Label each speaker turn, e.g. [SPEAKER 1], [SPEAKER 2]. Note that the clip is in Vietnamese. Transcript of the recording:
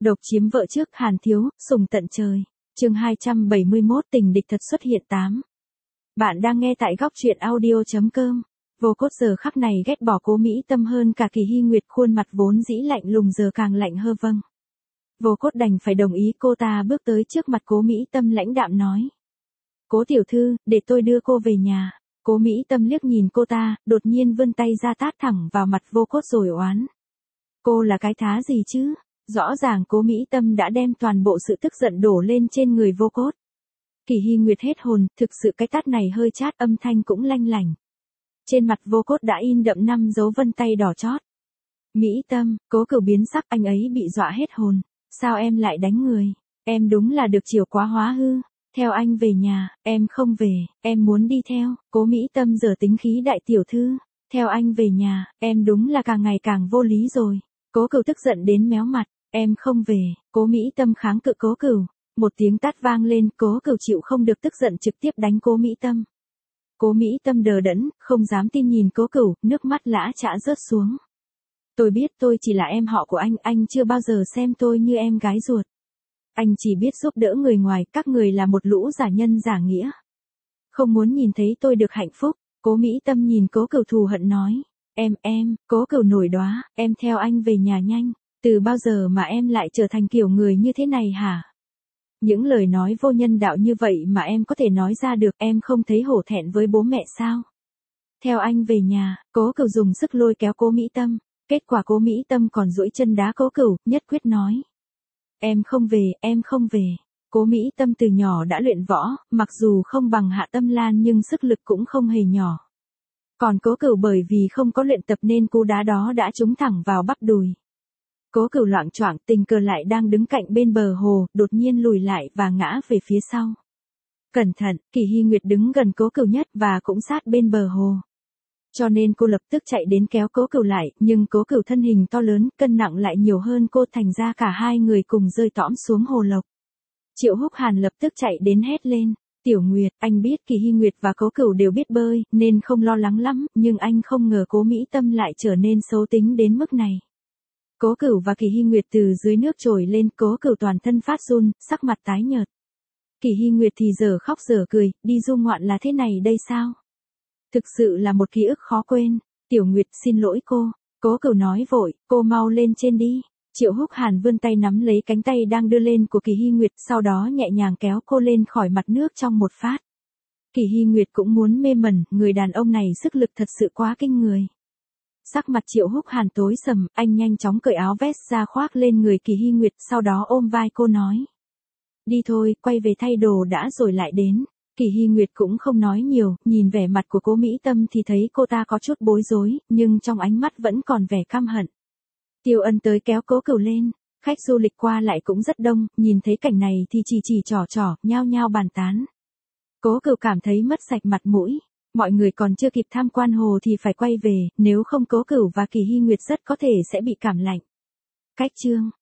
[SPEAKER 1] Độc chiếm vợ trước Hàn Thiếu, sùng tận trời. Chương 271 tình địch thật xuất hiện 8. Bạn đang nghe tại góc truyện audio.com. Vô Cốt giờ khắc này ghét bỏ Cố Mỹ Tâm hơn cả Kỳ Hy Nguyệt, khuôn mặt vốn dĩ lạnh lùng giờ càng lạnh hơn vâng. Vô Cốt đành phải đồng ý, cô ta bước tới trước mặt Cố Mỹ Tâm lãnh đạm nói. Cố tiểu thư, để tôi đưa cô về nhà. Cố Mỹ Tâm liếc nhìn cô ta, đột nhiên vươn tay ra tát thẳng vào mặt Vô Cốt rồi oán. Cô là cái thá gì chứ? Rõ ràng Cố Mỹ Tâm đã đem toàn bộ sự tức giận đổ lên trên người Vô Cốt. Kỳ Hy Nguyệt hết hồn, thực sự cái tát này hơi chát, âm thanh cũng lanh lảnh. Trên mặt Vô Cốt đã in đậm 5 dấu vân tay đỏ chót. Mỹ Tâm, Cố Cửu biến sắc, anh ấy bị dọa hết hồn. Sao em lại đánh người? Em đúng là được chiều quá hóa hư. Theo anh về nhà. Em không về, em muốn đi theo. Cố Mỹ Tâm giở tính khí, đại tiểu thư. Theo anh về nhà, em đúng là càng ngày càng vô lý rồi. Cố Cửu tức giận đến méo mặt. Em không về. Cố Mỹ Tâm kháng cự Cố Cửu. Một tiếng tát vang lên, Cố Cửu chịu không được tức giận trực tiếp đánh Cố Mỹ Tâm. Cố Mỹ Tâm đờ đẫn, không dám tin nhìn Cố Cửu, nước mắt lã chã rớt xuống. Tôi biết tôi chỉ là em họ của anh chưa bao giờ xem tôi như em gái ruột. Anh chỉ biết giúp đỡ người ngoài, các người là một lũ giả nhân giả nghĩa. Không muốn nhìn thấy tôi được hạnh phúc. Cố Mỹ Tâm nhìn Cố Cửu thù hận nói. Em, Cố Cửu nổi đoá, em theo anh về nhà nhanh. Từ bao giờ mà em lại trở thành kiểu người như thế này hả? Những lời nói vô nhân đạo như vậy mà em có thể nói ra được, em không thấy hổ thẹn với bố mẹ sao? Theo anh về nhà. Cố Cửu dùng sức lôi kéo Cố Mỹ Tâm. Kết quả Cố Mỹ Tâm còn duỗi chân đá Cố Cửu, nhất quyết nói. Em không về, em không về. Cố Mỹ Tâm từ nhỏ đã luyện võ, mặc dù không bằng Hạ Tâm Lan nhưng sức lực cũng không hề nhỏ. Còn Cố Cửu bởi vì không có luyện tập nên cú đá đó đã trúng thẳng vào bắp đùi. Cố Cửu loạng choạng, tình cờ lại đang đứng cạnh bên bờ hồ, đột nhiên lùi lại và ngã về phía sau. Cẩn thận, Kỳ Hy Nguyệt đứng gần Cố Cửu nhất và cũng sát bên bờ hồ. Cho nên cô lập tức chạy đến kéo Cố Cửu lại, nhưng Cố Cửu thân hình to lớn, cân nặng lại nhiều hơn cô, thành ra cả hai người cùng rơi tõm xuống hồ lộc. Triệu Húc Hàn lập tức chạy đến hét lên. Tiểu Nguyệt, anh biết Kỳ Hy Nguyệt và Cố Cửu đều biết bơi, nên không lo lắng lắm, nhưng anh không ngờ Cố Mỹ Tâm lại trở nên xấu tính đến mức này. Cố Cửu và Kỳ Hy Nguyệt từ dưới nước trồi lên, Cố Cửu toàn thân phát run, sắc mặt tái nhợt. Kỳ Hy Nguyệt thì giờ khóc giờ cười, đi du ngoạn là thế này đây sao? Thực sự là một ký ức khó quên. Tiểu Nguyệt, xin lỗi cô. Cố Cửu nói vội, cô mau lên trên đi. Triệu Húc Hàn vươn tay nắm lấy cánh tay đang đưa lên của Kỳ Hy Nguyệt, sau đó nhẹ nhàng kéo cô lên khỏi mặt nước trong một phát. Kỳ Hy Nguyệt cũng muốn mê mẩn, người đàn ông này sức lực thật sự quá kinh người. Sắc mặt Triệu Húc Hàn tối sầm, anh nhanh chóng cởi áo vest ra khoác lên người Kỳ Hy Nguyệt, sau đó ôm vai cô nói. Đi thôi, quay về thay đồ đã rồi lại đến. Kỳ Hy Nguyệt cũng không nói nhiều, nhìn vẻ mặt của Cố Mỹ Tâm thì thấy cô ta có chút bối rối, nhưng trong ánh mắt vẫn còn vẻ căm hận. Tiêu Ân tới kéo Cố Cửu lên, khách du lịch qua lại cũng rất đông, nhìn thấy cảnh này thì chỉ trỏ, nhao nhao bàn tán. Cố Cửu cảm thấy mất sạch mặt mũi. Mọi người còn chưa kịp tham quan hồ thì phải quay về, nếu không Cố Cửu và Kỳ Hy Nguyệt rất có thể sẽ bị cảm lạnh. Cách chương